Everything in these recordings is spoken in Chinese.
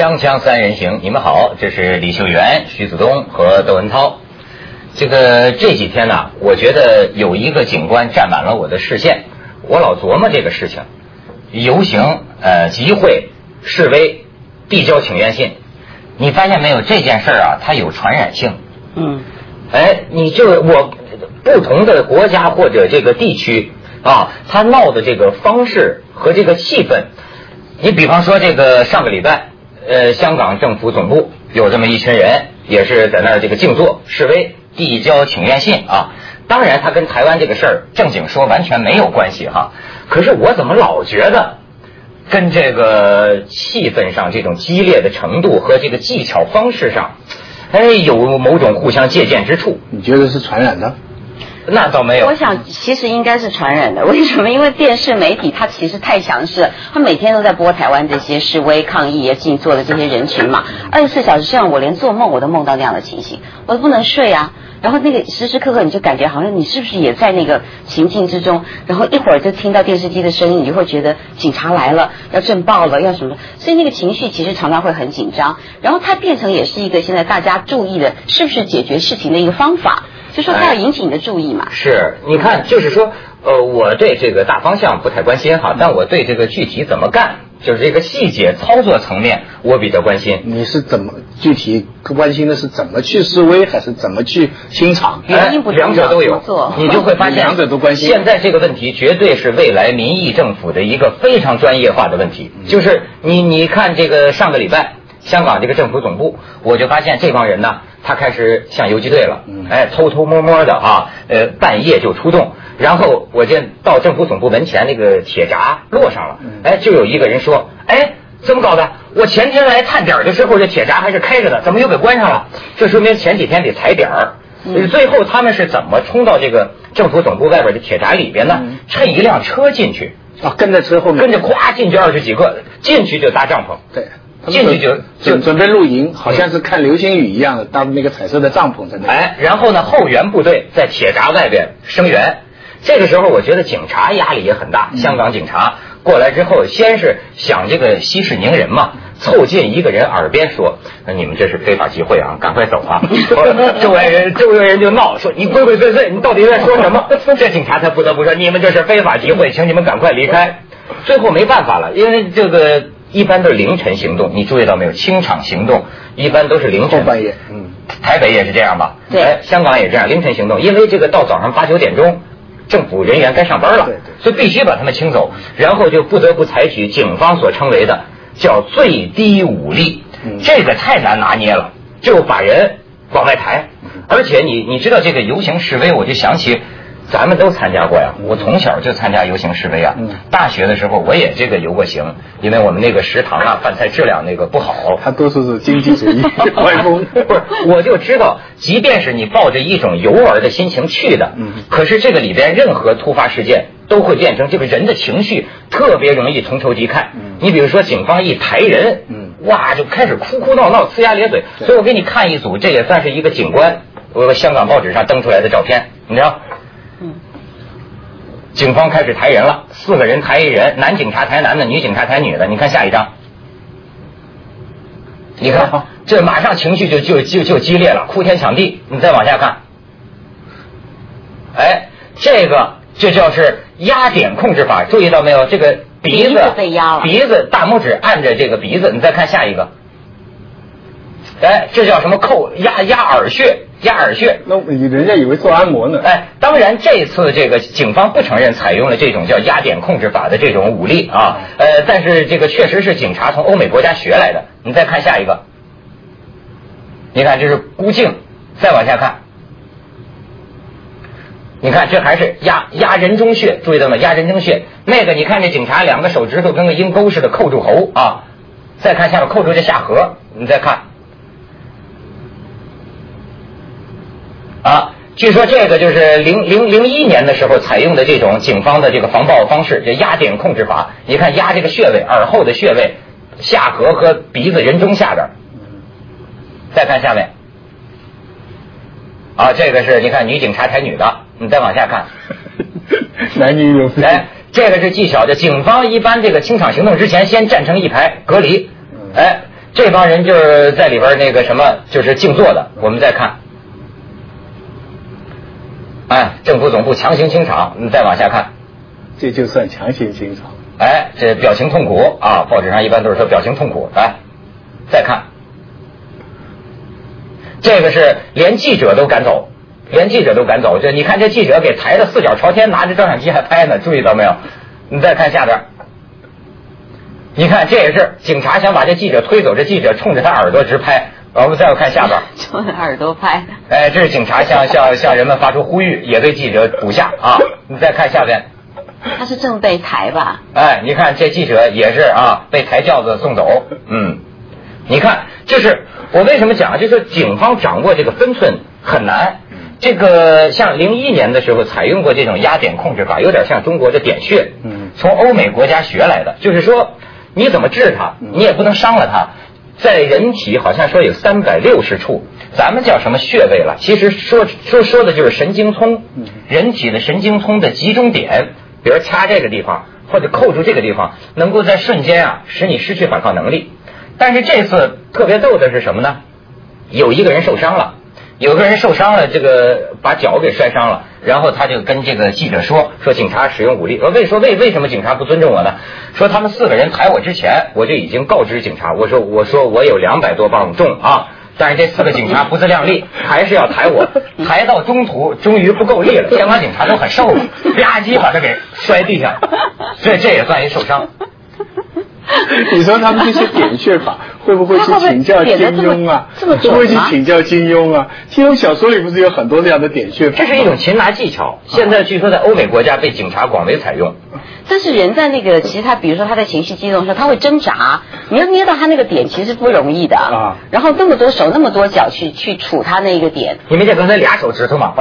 锵锵三人行，你们好，这是李秀元、徐子东和窦文涛。这几天呢，我觉得有一个景观占满了我的视线，我老琢磨这个事情：游行、集会、示威、递交请愿信。你发现没有？这件事儿啊，它有传染性。你就我不同的国家或者这个地区啊，它闹的这个方式和这个气氛，你比方说这个上个礼拜，香港政府总部有这么一群人，也是在那儿这个静坐示威，递交请愿信啊。当然，它跟台湾这个事儿正经说完全没有关系哈。可是我怎么老觉得跟这个气氛上这种激烈的程度和这个技巧方式上，有某种互相借鉴之处？ 你觉得是传染的？ 那倒没有。 我想其实应该是传染的。为什么？因为电视媒体它其实太强势了，它每天都在播台湾这些示威抗议静坐的这些人群嘛。24小时这样，我连做梦我都梦到那样的情形，我都不能睡啊。然后那个时时刻刻你就感觉好像你是不是也在那个情境之中，然后一会儿就听到电视机的声音，你就会觉得警察来了，要震爆了，要什么，所以那个情绪其实常常会很紧张。然后它变成也是一个现在大家注意的是不是解决事情的一个方法，就说它要引起你的注意嘛。 是，你看，就是说，我对这个大方向不太关心哈，但我对这个具体怎么干，就是这个细节操作层面，我比较关心。 你是怎么具体关心的是怎么去示威，还是怎么去清场？ 两者都有，你就会发现两者都关心。 现在这个问题绝对是未来民意政府的一个非常专业化的问题。就是你看这个上个礼拜香港这个政府总部，我就发现这帮人呢，他开始像游击队了，偷偷摸摸的啊，半夜就出动。然后我见到政府总部门前那个铁闸落上了，就有一个人说，怎么搞的？我前天来探点的时候，这铁闸还是开着的，怎么又给关上了？这说明前几天得踩点儿。最后他们是怎么冲到这个政府总部外边的铁闸里边呢？趁一辆车进去， 跟在车后面， 跟着咵进去20几个，进去就搭帐篷。 对。 进去就准备露营，好像是看流星雨一样的搭那个彩色的帐篷在那。 然后呢，后援部队在铁闸外边声援。这个时候，我觉得警察压力也很大。香港警察过来之后，先是想这个息事宁人嘛，凑近一个人耳边说：“你们这是非法集会啊，赶快走啊！”周围人就闹说：“你鬼鬼祟祟，你到底在说什么？”这警察才不得不说：“你们这是非法集会，请你们赶快离开。”最后没办法了，因为这个一般都是凌晨行动，你注意到没有？清场行动一般都是凌晨， 后半夜。 台北也是这样吧？ 对， 香港也这样，凌晨行动，因为这个到早上8、9点钟，政府人员该上班了，所以必须把他们清走，然后就不得不采取警方所称为的叫最低武力，这个太难拿捏了，就把人往外抬。而且你知道这个游行示威，我就想起咱们都参加过呀，我从小就参加游行示威啊。大学的时候我也这个游过行，因为我们那个食堂啊饭菜质量那个不好， 它多数是经济主义歪风。 不是，我就知道，即便是你抱着一种游玩的心情去的，可是这个里边任何突发事件都会变成这个人的情绪特别容易同仇敌忾。你比如说警方一抬人，哇就开始哭闹闹，呲牙咧嘴。所以我给你看一组，这也算是一个警官，我香港报纸上登出来的照片，你知道。警方开始抬人了，4个人抬一人，男警察抬男的，女警察抬女的。你看下一张，你看这马上情绪就激烈了，哭天抢地。你再往下看，这个就叫是压点控制法，注意到没有？这个鼻子被压了， 鼻子大拇指按着这个鼻子。你再看下一个，这叫什么？压耳穴。压耳穴， 那人家以为做按摩呢。 当然这次这个警方不承认采用了这种叫压点控制法的这种武力啊，但是这个确实是警察从欧美国家学来的。你再看下一个，你看这是箍颈，再往下看，你看这还是压人中穴，注意到吗？压人中穴，那个你看这警察2个手指头跟个鹰钩似的扣住喉啊，再看下面扣住这下颌，你再看。据说这个就是2001年的时候采用的这种警方的这个防暴方式，这压点控制法。你看压这个穴位，耳后的穴位，下颌和鼻子人中下边。再看下面，这个是你看女警察抬女的，你再往下看， 男女有分。 这个是技巧，这警方一般这个清场行动之前先站成一排隔离， 这帮人就是在里边那个什么，就是静坐的。我们再看，哎，政府总部强行清场，你再往下看， 这就算强行清场。 哎，这表情痛苦啊，报纸上一般都是说表情痛苦。来，再看，这个是连记者都赶走，连记者都赶走。这你看这记者给抬得四脚朝天，拿着照相机还拍呢，注意到没有？你再看下边。你看，这也是警察想把这记者推走，这记者冲着他耳朵直拍。我们再看下边， 冲着耳朵拍。 哎，这是警察向人们发出呼吁，也对记者捕下啊。你再看下边， 他是正被抬吧？ 哎，你看这记者也是啊，被抬轿子送走。你看，就是我为什么讲，就是警方掌握这个分寸很难。这个像01年的时候采用过这种压点控制法，有点像中国的点穴，从欧美国家学来的，就是说。你怎么治它？你也不能伤了它。在人体好像说有360处，咱们叫什么穴位了？其实说的就是神经丛，人体的神经丛的集中点，比如掐这个地方或者扣住这个地方，能够在瞬间啊使你失去反抗能力。但是这次特别逗的是什么呢？有一个人受伤了。这个把脚给摔伤了，然后他就跟这个记者说警察使用武力。为什么警察不尊重我呢？说他们4个人抬我之前，我就已经告知警察，我说我有200多磅重啊，但是这4个警察不自量力，还是要抬我，抬到中途终于不够力了，监管警察都很瘦了，吧唧把他给摔地上，所以这也算一受伤。 你说他们这些点穴法会不会去请教金庸啊？会不会去请教金庸啊？金庸小说里不是有很多这样的点穴法？ 这是一种擒拿技巧，现在据说在欧美国家被警察广为采用。 但是人在那个，其实他比如说他在情绪激动的时候，他会挣扎，你要捏到他那个点其实不容易的啊。然后那么多手那么多脚去杵他那个点， 你没见刚才2手指头吗？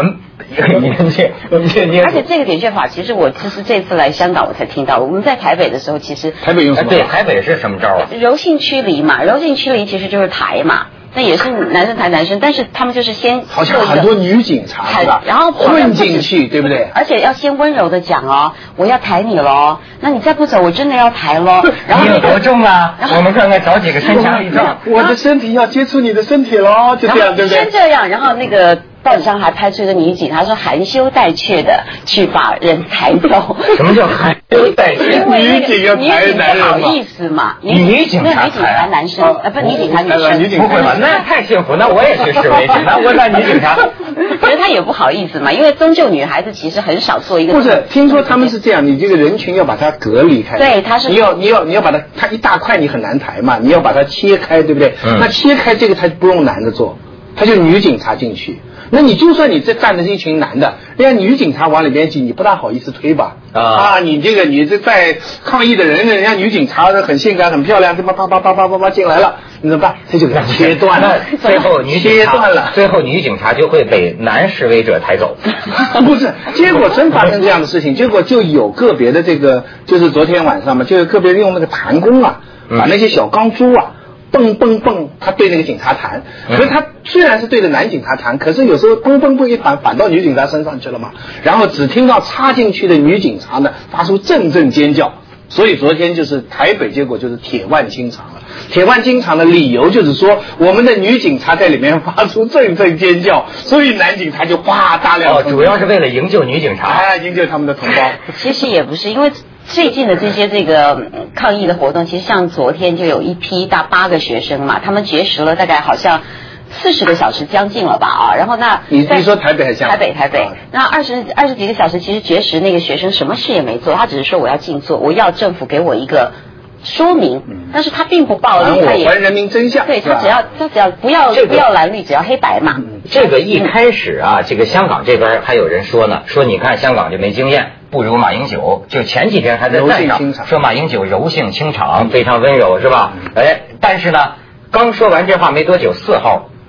而且这个点穴法，其实我这次来香港我才听到。我们在台北的时候，其实台北用什么？ 对，台北是什么招啊？ 柔性驱离嘛，柔性驱离其实就是抬嘛。那也是男生抬男生，但是他们就是先好像很多女警察是吧？ 然后混进去，对不对？ 而且要先温柔的讲哦，我要抬你喽，那你再不走，我真的要抬喽。然后你有多重啊？我们看看找几个身强力壮。 我的身体要接触你的身体喽，就这样，对不对？ 先这样，然后那个报纸上还拍出一个女警，她说含羞带怯的去把人抬走。 什么叫含羞带怯？ 女警要抬男人嘛？ 不好意思嘛， 女警察抬男生，不，女警察女生。 不会吧？那太幸福，那我也去示威去，那我当女警察。 可是她也不好意思嘛，因为终究女孩子其实很少做一个。 不是，听说他们是这样，你这个人群要把它隔离开。 对，他是你要把它一大块你很难抬嘛，你要把它切开，对不对？那切开这个他不用男的做，他就女警察进去。那你就算你这站的是一群男的，人家女警察往里边挤，你不大好意思推吧？你这在抗议的人家女警察很性感很漂亮，这么啪进来了，你怎么办？这就给他切断了。 最后女警察就会被男示威者抬走。 不是，结果真发生这样的事情，结果就有个别的这个，就是昨天晚上嘛，就有个别用那个弹弓啊，把那些小钢珠啊。蹦，他对那个警察弹，可是他虽然是对着男警察弹，可是有时候蹦一反到女警察身上去了嘛，然后只听到插进去的女警察呢发出阵阵尖叫，所以昨天就是台北结果就是铁腕清场了。铁腕清场的理由就是说，我们的女警察在里面发出阵阵尖叫，所以男警察就大量主要是为了营救女警察， 营救他们的同胞。 其实也不是，因为最近的这些抗议的活动，其实像昨天就有一批大8个学生嘛，他们绝食了大概好像40个小时将近了吧啊，然后那你说台北还是香港？ 台北，那20几个小时，其实绝食那个学生什么事也没做，他只是说我要静坐，我要政府给我一个说明，但是他并不暴力，他也还人民真相， 对他只要不要蓝绿，只要黑白嘛。 这个一开始啊，这个香港这边还有人说呢，说你看香港就没经验。不如马英九，就前几天还在赞上说马英九柔性清场，非常温柔，是吧？但是呢，刚说完这话没多久，4号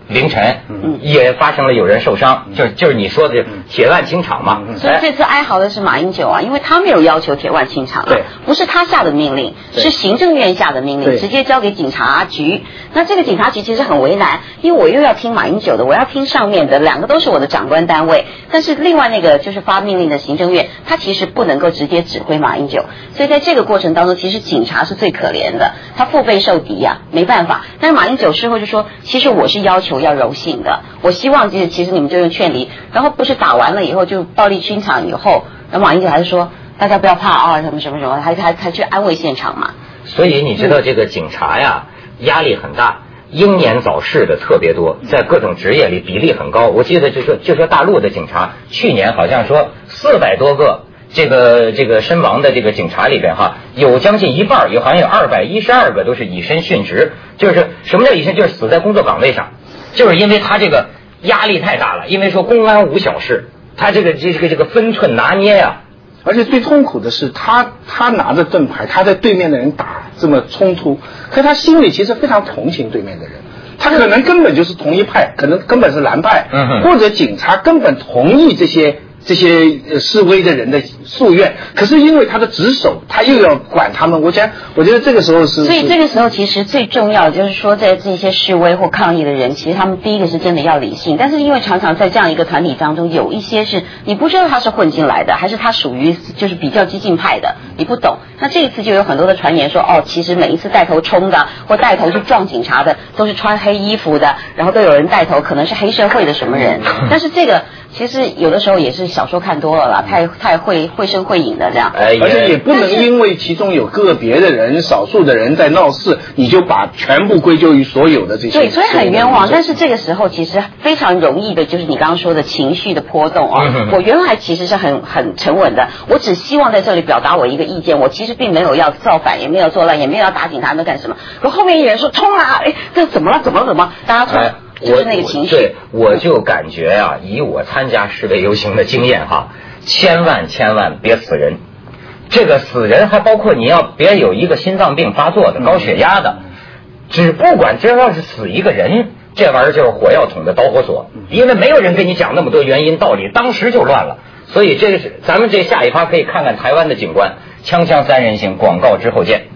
凌晨，也发生了有人受伤，就是你说的铁腕清场嘛。 所以这次哀嚎的是马英九啊，因为他没有要求铁腕清场啊，不是他下的命令，是行政院下的命令，直接交给警察局。那这个警察局其实很为难，因为我又要听马英九的，我要听上面的，两个都是我的长官单位，但是另外那个就是发命令的行政院，他其实不能够直接指挥马英九，所以在这个过程当中，其实警察是最可怜的，他腹背受敌呀，没办法。但是马英九事后就说，其实我是要求要柔性的，我希望其实你们就用劝离，然后不是打完了以后就暴力清场以后，然后马英九还是说大家不要怕啊，什么什么什么，还去安慰现场嘛。 所以你知道这个警察呀，压力很大，英年早逝的特别多，在各种职业里比例很高。我记得就说大陆的警察，去年好像说400多个这个身亡的这个警察里边哈，有将近一半，好像有212个都是以身殉职。就是什么叫以身？就是死在工作岗位上，就是因为他这个压力太大了，因为说公安无小事，他这个分寸拿捏呀。 而且最痛苦的是他拿着盾牌，他在对面的人打这么冲突，可他心里其实非常同情对面的人，他可能根本就是同一派，可能根本是蓝派，或者警察根本同意这些示威的人的夙愿，可是因为他的职守，他又要管他们。我觉得这个时候是， 所以这个时候其实最重要的就是说，在这些示威或抗议的人，其实他们第一个是真的要理性，但是因为常常在这样一个团体当中，有一些是你不知道他是混进来的，还是他属于就是比较激进派的，你不懂。那这一次就有很多的传言说，其实每一次带头冲的或带头去撞警察的，都是穿黑衣服的，然后都有人带头，可能是黑社会的什么人。但是这个其实有的时候也是小说看多了啦，太会声会影的这样。 而且也不能因为其中有个别的人、少数的人在闹事，你就把全部归咎于所有的这些。 对，所以很冤枉。但是这个时候其实非常容易的，就是你刚刚说的情绪的波动啊。我原来其实是很沉稳的，我只希望在这里表达我一个意见，我其实并没有要造反，也没有作乱，也没有要打警察，没有干什么。可后面有人说冲啊，这怎么了？大家冲。就是那个情绪。 对，我就感觉啊，以我参加示威游行的经验哈，千万别死人。这个死人还包括你要别有一个心脏病发作的、高血压的，不管这要是死一个人，这玩意儿就是火药桶的导火索，因为没有人跟你讲那么多原因道理，当时就乱了。所以这是咱们这下一趴可以看看台湾的警官。锵锵三人行，广告之后见。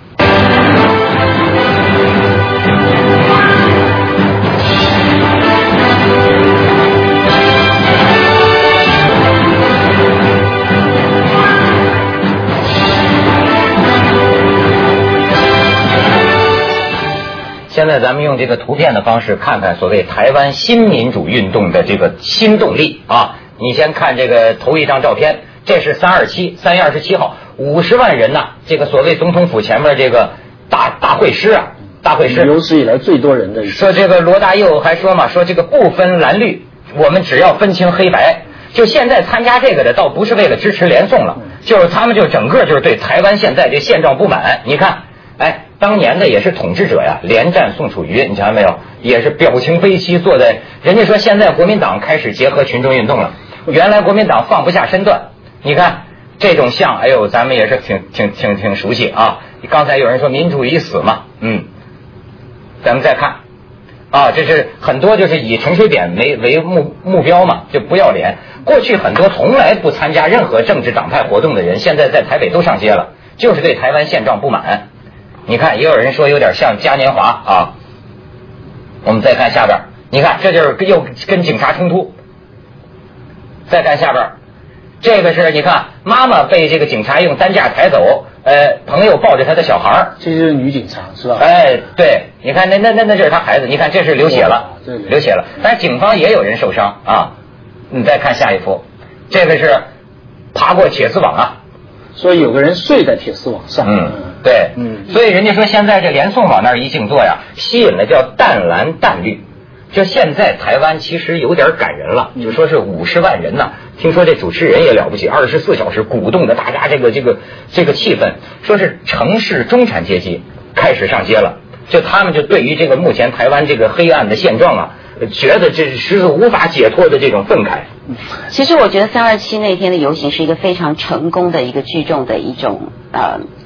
现在咱们用这个图片的方式看看所谓台湾新民主运动的这个新动力啊！你先看这个头一张照片，这是3月27号，50万人呐，这个所谓总统府前面这个大会师啊，大会师， 有史以来最多人的。 说这个罗大佑还说嘛，说这个不分蓝绿，我们只要分清黑白。就现在参加这个的，倒不是为了支持连宋了，就是他们就整个就是对台湾现在这现状不满。你看。当年的也是统治者呀，连战宋楚瑜，你瞧见没有？也是表情悲戚，坐在人家说现在国民党开始结合群众运动了，原来国民党放不下身段。你看这种像，哎呦，咱们也是挺熟悉啊。刚才有人说民主已死嘛，咱们再看啊，这是很多就是以陈水扁为目标嘛，就不要脸。过去很多从来不参加任何政治党派活动的人，现在在台北都上街了，就是对台湾现状不满。你看也有人说有点像嘉年华啊。我们再看下边，你看这就是又跟警察冲突。再看下边，这个是你看妈妈被这个警察用担架抬走，朋友抱着他的小孩， 这就是女警察是吧？ 对，你看那就是他孩子，你看这是流血了，流血了，但是警方也有人受伤啊。你再看下一幅，这个是爬过铁丝网啊， 所以有个人睡在铁丝网上。 对，所以人家说现在这连宋往那儿一静坐呀，吸引了叫淡蓝淡绿。就现在台湾其实有点感人了，就说是50万人呐，听说这主持人也了不起，24小时鼓动着大家这个气氛，说是城市中产阶级开始上街了，就他们就对于这个目前台湾这个黑暗的现状啊，觉得这是无法解脱的这种愤慨。 其实我觉得327那天的游行是一个非常成功的一个聚众的一种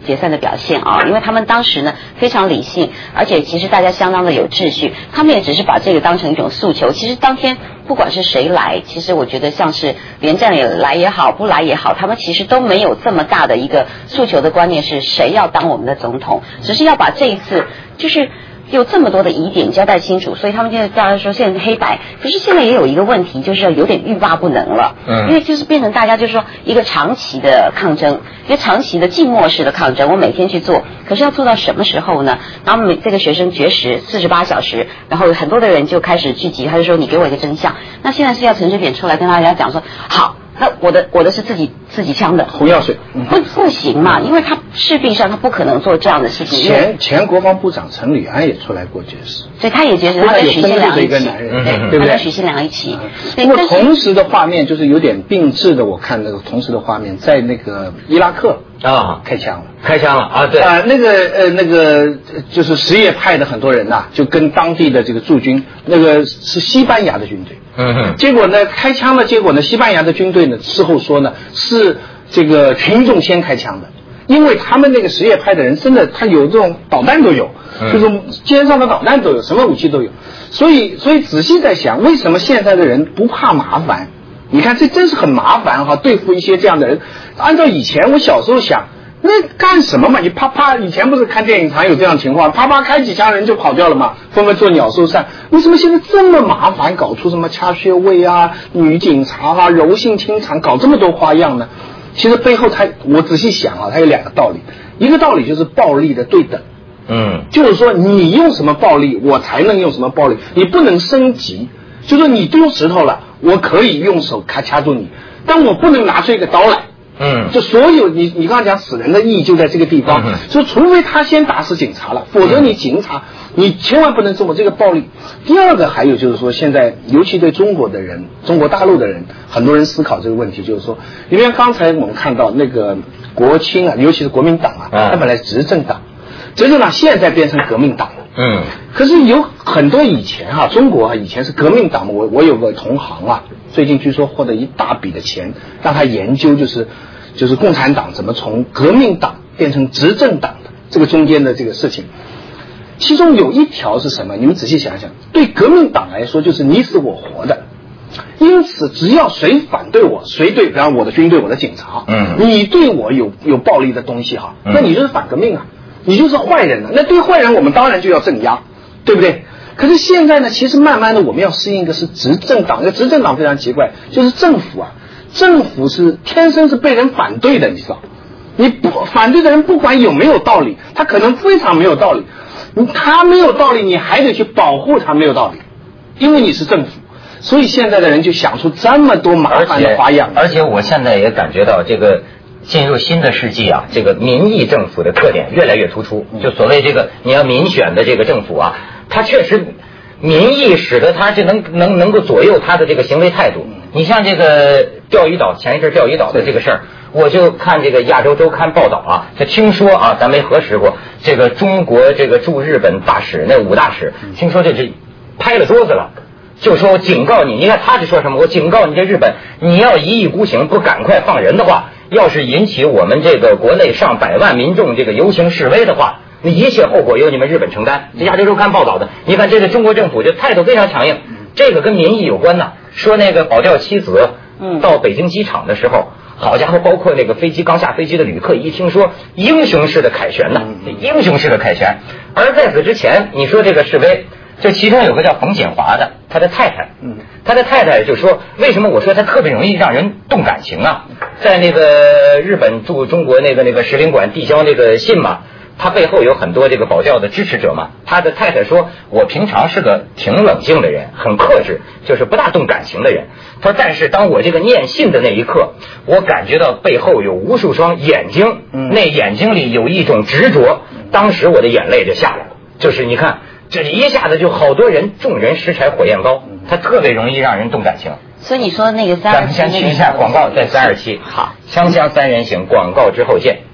解散的表现啊，因为他们当时呢非常理性，而且其实大家相当的有秩序，他们也只是把这个当成一种诉求。其实当天不管是谁来，其实我觉得像是连战也来也好，不来也好，他们其实都没有这么大的一个诉求的观念是谁要当我们的总统，只是要把这一次就是有这么多的疑点交代清楚，所以他们现在大家说现在黑白，可是现在也有一个问题，就是有点欲罢不能了，因为就是变成大家就是说一个长期的抗争，一个长期的静默式的抗争，我每天去做，可是要做到什么时候呢？然后这个学生绝食48小时，然后很多的人就开始聚集，他就说你给我一个真相。那现在是要陈水扁出来跟大家讲说，好，那我的是自己枪的红药水， 不行嘛，因为他势必上他不可能做这样的事情。 前国防部长陈履安也出来过绝食， 所以他也绝食，他跟许信良一起， 对不对？ 他跟许信良一起。 不过同时的画面就是有点并置的，我看那个同时的画面在那个伊拉克开枪了啊，对那个就是什叶派的很多人呐，就跟当地的这个驻军，那个是西班牙的军队。结果呢，开枪的结果呢，西班牙的军队呢，事后说呢，是这个群众先开枪的，因为他们那个什叶派的人真的，他有这种导弹都有，就是肩上的导弹都有，什么武器都有，所以仔细在想，为什么现在的人不怕麻烦？你看，这真是很麻烦哈，对付一些这样的人。按照以前我小时候想，那干什么嘛？你啪啪，以前不是看电影常有这样的情况，啪啪开几枪人就跑掉了嘛，纷纷做鸟兽散。为什么现在这么麻烦，搞出什么掐穴位啊、女警察啊、柔性清场，搞这么多花样呢？其实背后我仔细想啊，它有2个道理。一个道理就是暴力的对等，就是说你用什么暴力，我才能用什么暴力，你不能升级。就说你丢石头了，我可以用手掐住你，但我不能拿出一个刀来。就所有你刚才讲死人的意义就在这个地方，就除非他先打死警察了，否则你警察你千万不能这么这个暴力。第二个还有就是说，现在尤其对中国的人，中国大陆的人，很多人思考这个问题，就是说，因为刚才我们看到那个国青啊，尤其是国民党啊，它本来执政党现在变成革命党了。可是有很多以前中国以前是革命党，我有个同行啊，最近据说获得一大笔的钱，让他研究就是共产党怎么从革命党变成执政党的这个中间的这个事情。其中有一条是什么？你们仔细想想，对革命党来说就是你死我活的。因此只要谁反对我，谁对，比方我的军队、我的警察，你对我有暴力的东西那你就是反革命啊，你就是坏人啊。那对坏人我们当然就要镇压，对不对？可是现在呢，其实慢慢的我们要适应的是执政党。这个执政党非常奇怪，就是政府是天生是被人反对的，你知道？你反对的人不管有没有道理，他可能非常没有道理，他没有道理，你还得去保护他没有道理，因为你是政府。所以现在的人就想出这么多麻烦的花样。 而且我现在也感觉到这个进入新的世纪啊，这个民意政府的特点越来越突出。就所谓这个你要民选的这个政府啊，它确实民意使得它就能够左右它的这个行为态度。你像这个钓鱼岛，前一阵钓鱼岛的这个事儿，我就看这个亚洲周刊报道啊，就听说啊，咱没核实过，这个中国这个驻日本大使那5大使，听说这是拍了桌子了。就说我警告你，你看他是说什么？我警告你，这日本你要一意孤行，不赶快放人的话，要是引起我们这个国内上百万民众这个游行示威的话，那一切后果由你们日本承担。这亚洲周刊报道的，你看这个中国政府就态度非常强硬，这个跟民意有关呢。说那个保钓妻子到北京机场的时候，好家伙，包括那个刚下飞机的旅客一听说英雄式的凯旋呢，英雄式的凯旋。而在此之前，你说这个示威。这其中有个叫冯锦华的，他的太太就说，为什么我说他特别容易让人动感情啊？在那个日本驻中国那个使领馆递交那个信嘛，他背后有很多这个保钓的支持者嘛。他的太太说，我平常是个挺冷静的人，很克制，就是不大动感情的人。他说，但是当我这个念信的那一刻，我感觉到背后有无数双眼睛，那眼睛里有一种执着，当时我的眼泪就下来了。就是你看。这一下子就好多人，众人拾柴火焰高，它特别容易让人动感情。 所以你说那个327， 咱们先去一下广告，在327。 好， 锵锵三人行，广告之后见。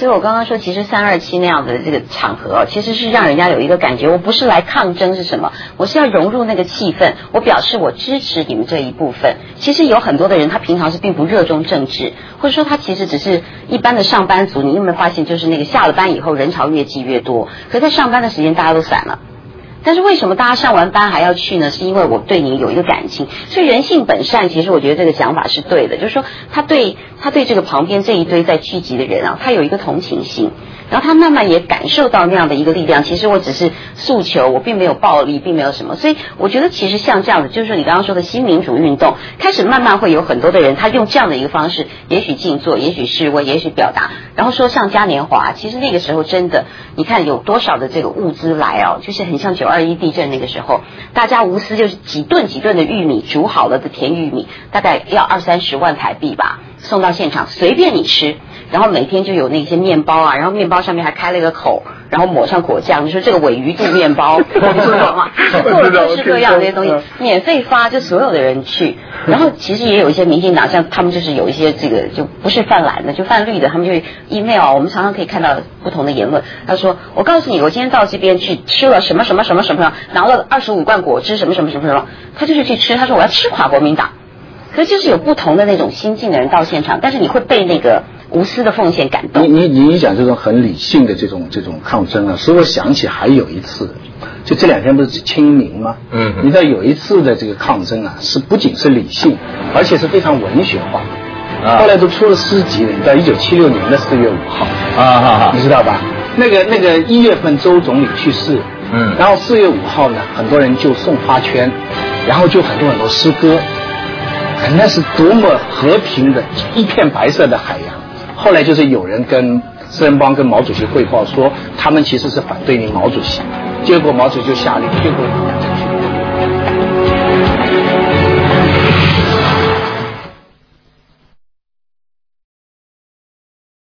所以我刚刚说，其实327那样的这个场合，其实是让人家有一个感觉，我不是来抗争是什么，我是要融入那个气氛，我表示我支持你们这一部分。其实有很多的人，他平常是并不热衷政治，或者说他其实只是一般的上班族。你有没有发现，就是那个下了班以后人潮越挤越多，可是在上班的时间大家都散了。但是为什么大家上完班还要去呢？是因为我对你有一个感情，所以人性本善。其实我觉得这个讲法是对的，就是说他对这个旁边这一堆在聚集的人啊，他有一个同情心，然后他慢慢也感受到那样的一个力量。其实我只是诉求，我并没有暴力，并没有什么。所以我觉得其实像这样的，就是说你刚刚说的新民主运动，开始慢慢会有很多的人，他用这样的一个方式，也许静坐，也许示威，也许表达，然后说上嘉年华。其实那个时候真的，你看有多少的这个物资来哦，就是很像921地震那个时候，大家无私就是几吨的玉米，煮好了的甜玉米，大概要20-30万台币吧，送到现场随便你吃。然后每天就有那些面包啊，然后面包上面还开了一个口，然后抹上果酱，就说这个鲔鱼肚面包，你知道吗？做了各式各样的这些东西，免费发，就所有的人去。然后其实也有一些民进党，像他们就是有一些这个就不是泛蓝的，就泛绿的，他们就 email， 我们常常可以看到不同的言论。他说：“我告诉你，我今天到这边去吃了什么，拿了25罐果汁，什么。”他就是去吃，他说我要吃垮国民党。可是就是有不同的那种心境的人到现场，但是你会被那个无私的奉献感动。 你讲这种很理性的这种抗争啊，使我想起还有一次，就这2天不是清明吗？你知道有一次的这个抗争啊，是不仅是理性，而且是非常文学化。后来都出了诗集了，你知道1976年的4月5号你知道吧？那个1月份周总理去世，然后4月5号呢，很多人就送花圈，然后就很多诗歌。那是多么和平的一片白色的海洋。后来就是有人跟四人帮跟毛主席汇报说，他们其实是反对你毛主席，结果毛主席就下令，结果